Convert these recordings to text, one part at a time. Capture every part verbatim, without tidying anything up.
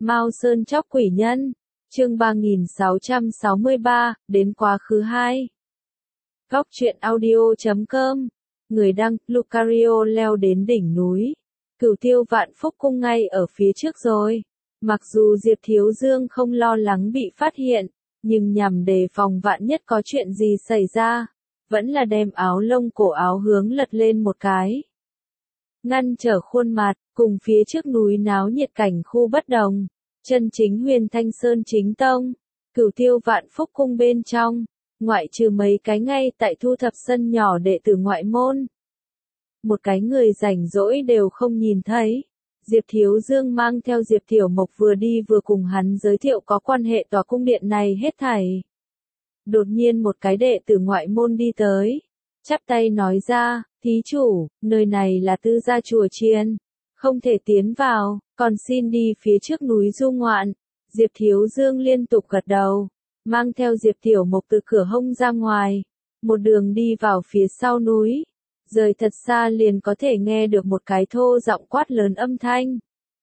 Mao Sơn Chóc Quỷ Nhân, chương ba nghìn sáu trăm sáu mươi ba, đến quá khứ hai. Góc truyện audio chấm com, người đăng, Lucario leo đến đỉnh núi. Cửu Tiêu Vạn Phúc Cung ngay ở phía trước rồi. Mặc dù Diệp Thiếu Dương không lo lắng bị phát hiện, nhưng nhằm đề phòng vạn nhất có chuyện gì xảy ra, vẫn là đem áo lông cổ áo hướng lật lên một cái. Ngăn trở khuôn mặt, cùng phía trước núi náo nhiệt cảnh khu bất đồng. Chân chính Huyền Thanh Sơn chính tông, Cửu Tiêu Vạn Phúc Cung bên trong, ngoại trừ mấy cái ngay tại thu thập sân nhỏ đệ tử ngoại môn. Một cái người rảnh rỗi đều không nhìn thấy. Diệp Thiếu Dương mang theo Diệp Tiểu Mộc vừa đi vừa cùng hắn giới thiệu có quan hệ tòa cung điện này hết thảy. Đột nhiên một cái đệ tử ngoại môn đi tới, chắp tay nói ra, thí chủ, nơi này là tư gia chùa chiền, không thể tiến vào, còn xin đi phía trước núi du ngoạn. Diệp Thiếu Dương liên tục gật đầu, mang theo Diệp Tiểu Mộc từ cửa hông ra ngoài, một đường đi vào phía sau núi. Rời thật xa liền có thể nghe được một cái thô giọng quát lớn âm thanh.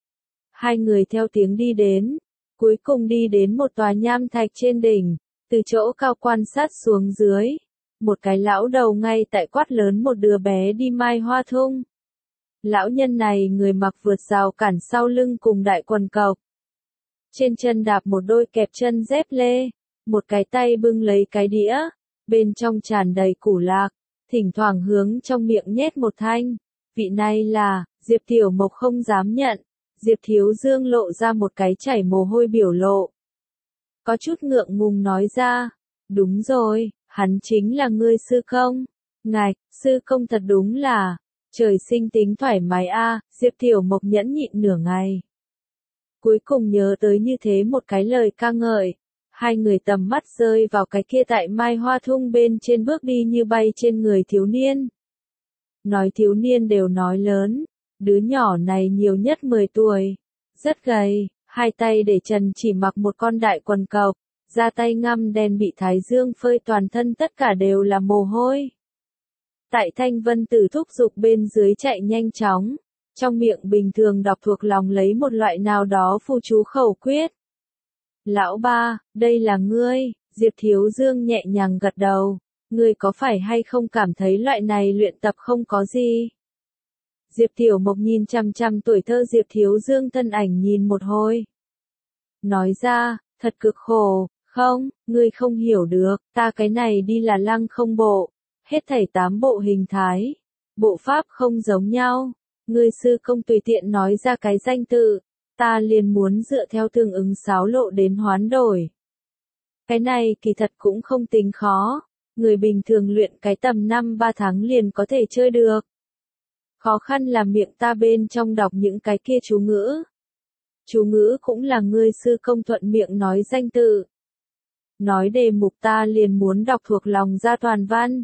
Hai người theo tiếng đi đến, cuối cùng đi đến một tòa nham thạch trên đỉnh, từ chỗ cao quan sát xuống dưới. Một cái lão đầu ngay tại quát lớn một đứa bé đi Mai Hoa Thung. Lão nhân này người mặc vượt rào cản sau lưng cùng đại quần cộc. Trên chân đạp một đôi kẹp chân dép lê, một cái tay bưng lấy cái đĩa, bên trong tràn đầy củ lạc. Thỉnh thoảng hướng trong miệng nhét một thanh. Vị này là, Diệp Tiểu Mộc không dám nhận. Diệp Thiếu Dương lộ ra một cái chảy mồ hôi biểu lộ. Có chút ngượng ngùng nói ra. Đúng rồi, hắn chính là ngươi sư công. Ngài, sư công thật đúng là, trời sinh tính thoải mái a. Diệp Tiểu Mộc nhẫn nhịn nửa ngày. Cuối cùng nhớ tới như thế một cái lời ca ngợi. Hai người tầm mắt rơi vào cái kia tại Mai Hoa Thung bên trên bước đi như bay trên người thiếu niên. Nói thiếu niên đều nói lớn, đứa nhỏ này nhiều nhất mười tuổi, rất gầy, hai tay để trần chỉ mặc một con đại quần cộc, da tay ngăm đen bị thái dương phơi toàn thân tất cả đều là mồ hôi. Tại Thanh Vân Tử thúc giục bên dưới chạy nhanh chóng, trong miệng bình thường đọc thuộc lòng lấy một loại nào đó phù chú khẩu quyết. Lão ba, đây là ngươi, Diệp Thiếu Dương nhẹ nhàng gật đầu, ngươi có phải hay không cảm thấy loại này luyện tập không có gì? Diệp Tiểu Mộc nhìn chăm chăm tuổi thơ Diệp Thiếu Dương thân ảnh nhìn một hồi. Nói ra, thật cực khổ, không, ngươi không hiểu được, ta cái này đi là lăng không bộ, hết thảy tám bộ hình thái, bộ pháp không giống nhau, ngươi sư công tùy tiện nói ra cái danh tự. Ta liền muốn dựa theo tương ứng sáo lộ đến hoán đổi. Cái này kỳ thật cũng không tính khó, người bình thường luyện cái tầm năm ba tháng liền có thể chơi được. Khó khăn là miệng ta bên trong đọc những cái kia chú ngữ. Chú ngữ cũng là ngươi sư công thuận miệng nói danh tự. Nói đề mục ta liền muốn đọc thuộc lòng ra toàn văn.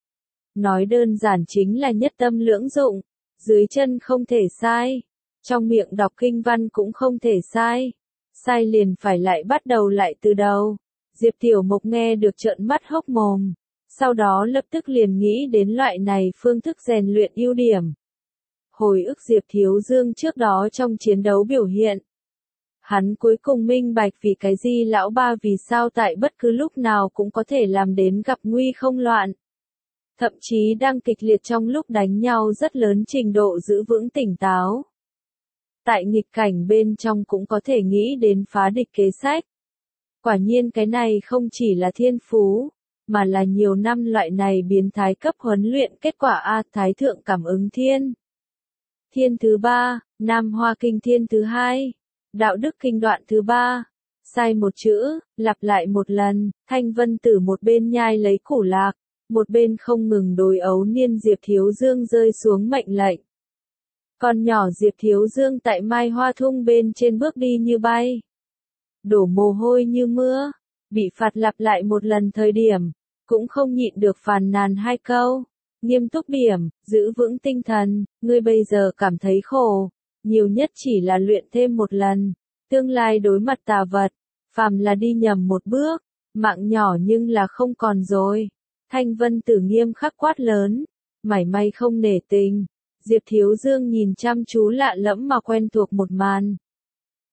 Nói đơn giản chính là nhất tâm lưỡng dụng, dưới chân không thể sai. Trong miệng đọc kinh văn cũng không thể sai. Sai liền phải lại bắt đầu lại từ đầu. Diệp Tiểu Mộc nghe được trợn mắt hốc mồm. Sau đó lập tức liền nghĩ đến loại này phương thức rèn luyện ưu điểm. Hồi ức Diệp Thiếu Dương trước đó trong chiến đấu biểu hiện. Hắn cuối cùng minh bạch vì cái gì lão ba vì sao tại bất cứ lúc nào cũng có thể làm đến gặp nguy không loạn. Thậm chí đang kịch liệt trong lúc đánh nhau rất lớn trình độ giữ vững tỉnh táo. Tại nghịch cảnh bên trong cũng có thể nghĩ đến phá địch kế sách. Quả nhiên cái này không chỉ là thiên phú, mà là nhiều năm loại này biến thái cấp huấn luyện kết quả A Thái Thượng Cảm Ứng Thiên. Thiên thứ ba, Nam Hoa Kinh Thiên thứ hai, Đạo Đức Kinh đoạn thứ ba. Sai một chữ, lặp lại một lần, Thanh Vân Tử một bên nhai lấy củ lạc, một bên không ngừng đối ấu niên Diệp Thiếu Dương rơi xuống mệnh lệnh. Con nhỏ Diệp Thiếu Dương tại Mai Hoa Thung bên trên bước đi như bay. Đổ mồ hôi như mưa, bị phạt lặp lại một lần thời điểm, cũng không nhịn được phàn nàn hai câu. Nghiêm túc điểm, giữ vững tinh thần, ngươi bây giờ cảm thấy khổ, nhiều nhất chỉ là luyện thêm một lần. Tương lai đối mặt tà vật, phàm là đi nhầm một bước, mạng nhỏ nhưng là không còn rồi. Thanh Vân Tử nghiêm khắc quát lớn, mảy may không nể tình. Diệp Thiếu Dương nhìn chăm chú lạ lẫm mà quen thuộc một màn.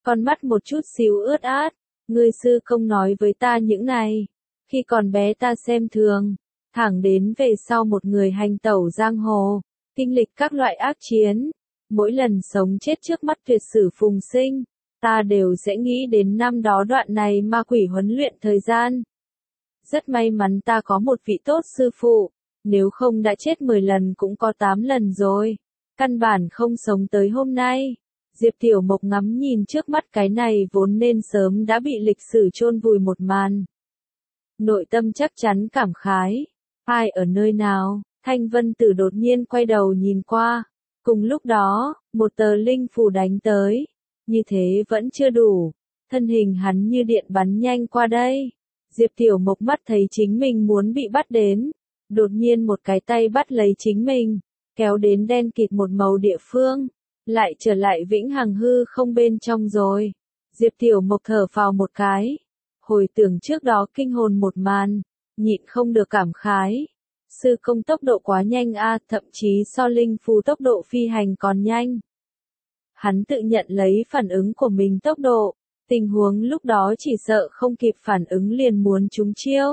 con mắt một chút xíu ướt át, ngươi sư công nói với ta những này, khi còn bé ta xem thường, thẳng đến về sau một người hành tẩu giang hồ, kinh lịch các loại ác chiến, mỗi lần sống chết trước mắt tuyệt sử phùng sinh, ta đều sẽ nghĩ đến năm đó đoạn này ma quỷ huấn luyện thời gian. Rất may mắn ta có một vị tốt sư phụ, nếu không đã chết mười lần cũng có tám lần rồi, căn bản không sống tới hôm nay. Diệp Tiểu Mộc ngắm nhìn trước mắt cái này vốn nên sớm đã bị lịch sử chôn vùi một màn. Nội tâm chắc chắn cảm khái. Ai ở nơi nào? Thanh Vân Tử đột nhiên quay đầu nhìn qua. Cùng lúc đó, một tờ linh phù đánh tới. Như thế vẫn chưa đủ. Thân hình hắn như điện bắn nhanh qua đây. Diệp Tiểu Mộc mắt thấy chính mình muốn bị bắt đến. Đột nhiên một cái tay bắt lấy chính mình. Kéo đến đen kịt một màu địa phương. Lại trở lại vĩnh hằng hư không bên trong rồi. Diệp Tiểu Mộc thở phào một cái. Hồi tưởng trước đó kinh hồn một màn. Nhịn không được cảm khái. Sư công tốc độ quá nhanh a, thậm chí so linh phù tốc độ phi hành còn nhanh. Hắn tự nhận lấy phản ứng của mình tốc độ. Tình huống lúc đó chỉ sợ không kịp phản ứng liền muốn trúng chiêu.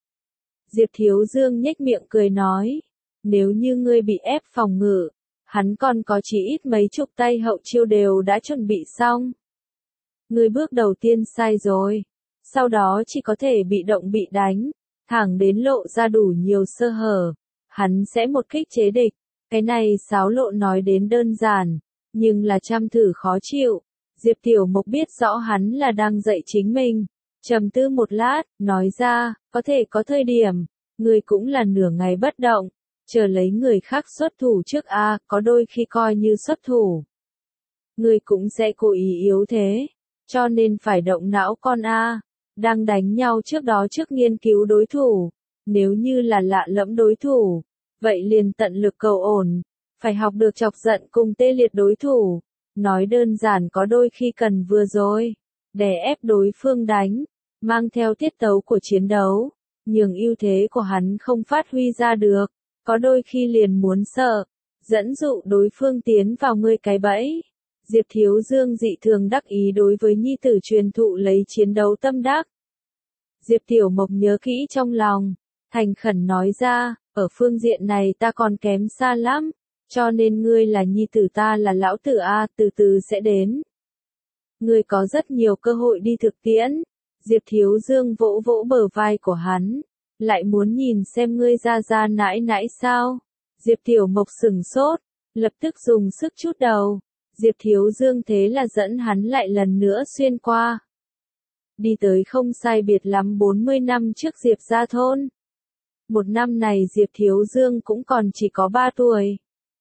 Diệp Thiếu Dương nhếch miệng cười nói. Nếu như ngươi bị ép phòng ngự, hắn còn có chỉ ít mấy chục tay hậu chiêu đều đã chuẩn bị xong. Ngươi bước đầu tiên sai rồi. Sau đó chỉ có thể bị động bị đánh. Thẳng đến lộ ra đủ nhiều sơ hở. Hắn sẽ một kích chế địch. Cái này xáo lộ nói đến đơn giản. Nhưng là trăm thử khó chịu. Diệp Tiểu Mộc biết rõ hắn là đang dạy chính mình. Trầm tư một lát, nói ra, có thể có thời điểm. Ngươi cũng là nửa ngày bất động. Chờ lấy người khác xuất thủ trước a, có đôi khi coi như xuất thủ. Ngươi cũng sẽ cố ý yếu thế, cho nên phải động não con a. Đang đánh nhau trước đó trước nghiên cứu đối thủ, nếu như là lạ lẫm đối thủ, vậy liền tận lực cầu ổn, phải học được chọc giận cùng tê liệt đối thủ. Nói đơn giản có đôi khi cần vừa rồi, đè ép đối phương đánh, mang theo tiết tấu của chiến đấu, nhường ưu thế của hắn không phát huy ra được. Có đôi khi liền muốn sợ, dẫn dụ đối phương tiến vào ngươi cái bẫy. Diệp Thiếu Dương dị thường đắc ý đối với nhi tử truyền thụ lấy chiến đấu tâm đắc. Diệp Tiểu Mộc nhớ kỹ trong lòng, thành khẩn nói ra, ở phương diện này ta còn kém xa lắm, cho nên ngươi là nhi tử ta là lão tử a, từ từ sẽ đến. Ngươi có rất nhiều cơ hội đi thực tiễn. Diệp Thiếu Dương vỗ vỗ bờ vai của hắn. Lại muốn nhìn xem ngươi ra ra nãi nãi sao? Diệp Tiểu Mộc sừng sốt, lập tức dùng sức chút đầu. Diệp Thiếu Dương thế là dẫn hắn lại lần nữa xuyên qua. Đi tới không sai biệt lắm bốn mươi năm trước Diệp gia thôn. Một năm này Diệp Thiếu Dương cũng còn chỉ có ba tuổi.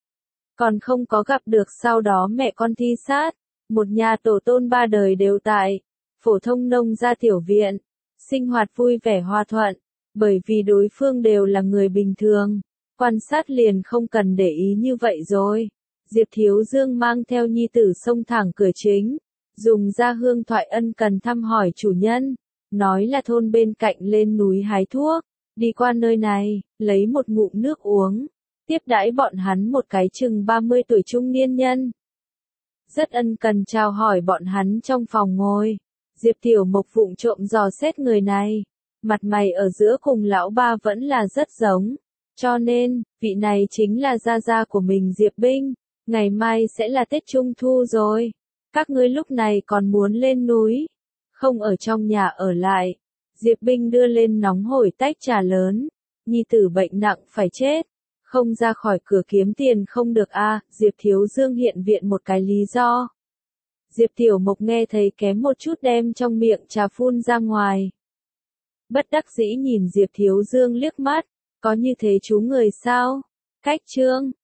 Còn không có gặp được sau đó mẹ con thi sát. Một nhà tổ tôn ba đời đều tại. Phổ thông nông gia tiểu viện. Sinh hoạt vui vẻ hòa thuận. Bởi vì đối phương đều là người bình thường, quan sát liền không cần để ý như vậy rồi. Diệp Thiếu Dương mang theo nhi tử xông thẳng cửa chính, dùng ra hương thoại ân cần thăm hỏi chủ nhân, nói là thôn bên cạnh lên núi hái thuốc, đi qua nơi này, lấy một ngụm nước uống, tiếp đãi bọn hắn một cái chừng ba mươi tuổi trung niên nhân. Rất ân cần chào hỏi bọn hắn trong phòng ngồi. Diệp Tiểu Mộc vụng trộm dò xét người này. Mặt mày ở giữa cùng lão ba vẫn là rất giống. Cho nên, vị này chính là gia gia của mình Diệp Binh. Ngày mai sẽ là Tết Trung Thu rồi. Các ngươi lúc này còn muốn lên núi. Không ở trong nhà ở lại. Diệp Binh đưa lên nóng hổi tách trà lớn. Nhi tử bệnh nặng phải chết. Không ra khỏi cửa kiếm tiền không được a. À, Diệp Thiếu Dương hiện viện một cái lý do. Diệp Tiểu Mộc nghe thấy kém một chút đem trong miệng trà phun ra ngoài. Bất đắc dĩ nhìn Diệp Thiếu Dương liếc mắt, có như thế chú người sao? Cách chương,